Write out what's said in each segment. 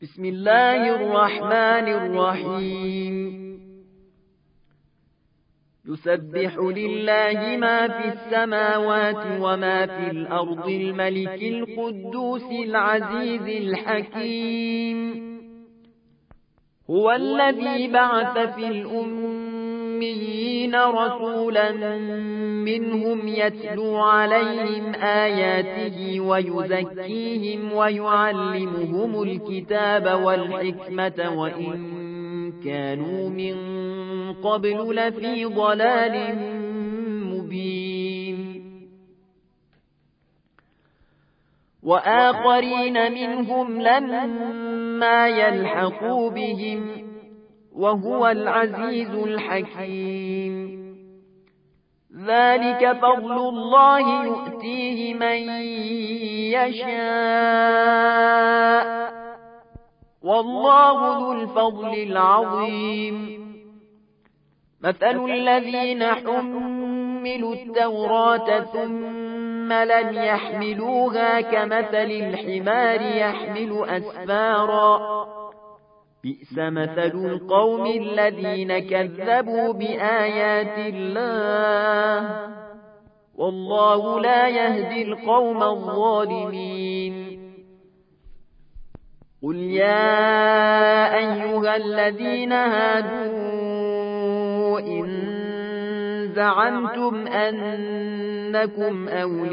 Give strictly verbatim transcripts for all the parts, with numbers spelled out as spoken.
بسم الله الرحمن الرحيم يسبح لله ما في السماوات وما في الأرض الملك القدوس العزيز الحكيم هو الذي بعث في الأميين رسولا منهم يتلو عليهم آياته ويزكيهم ويعلمهم الكتاب والحكمة وإن كانوا من قبل لفي ضلال مبين وآخرين منهم لما يلحقوا بهم وهو العزيز الحكيم ذلك فضل الله يؤتيه من يشاء والله ذو الفضل العظيم مثل الذين حملوا التوراة ثم لم يحملوها كمثل الحمار يحمل أسفارا بئس مثل القوم الذين كذبوا بآيات الله والله لا يهدي القوم الظالمين قل يا أيها الذين هادوا إن زعمتم أنكم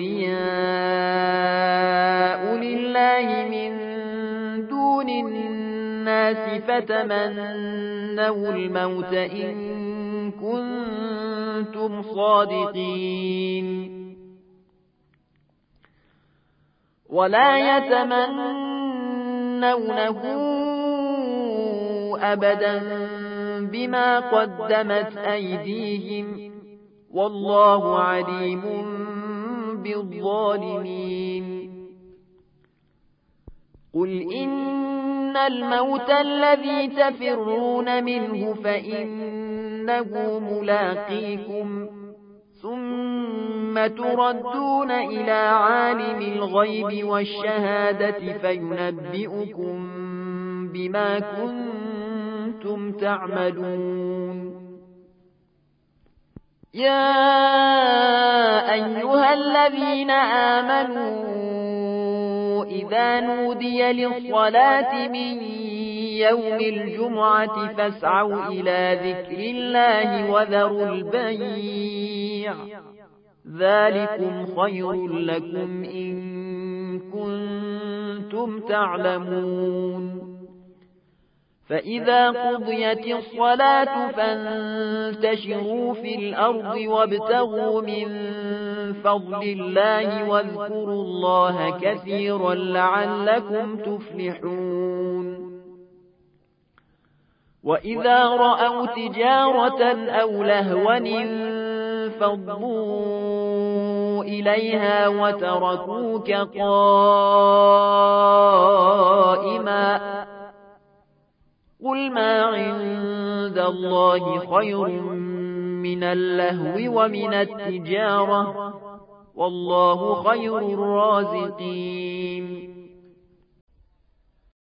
أولياء لله من دون الناس فتمنوا الموت إن كنتم صادقين ولا يتمنونه أبدا بما قدمت أيديهم والله عليم بالظالمين قل إن الموت الذي تفرون منه فإنه ملاقيكم ثم تردون إلى عالم الغيب والشهادة فينبئكم بما كنتم تعملون يا أيها الذين آمنوا إذا نودي للصلاة من يوم الجمعة فاسعوا إلى ذكر الله وذروا البيع ذلكم خير لكم إن كنتم تعلمون فإذا قضيت الصلاة فانتشروا في الأرض وابتغوا من فضل الله واذكروا الله كثيرا لعلكم تفلحون وإذا رأوا تجارة أو لهوا انفضوا إليها وتركوك قائما قل ما عند الله خير من اللهو ومن التجارة والله خير الرازقين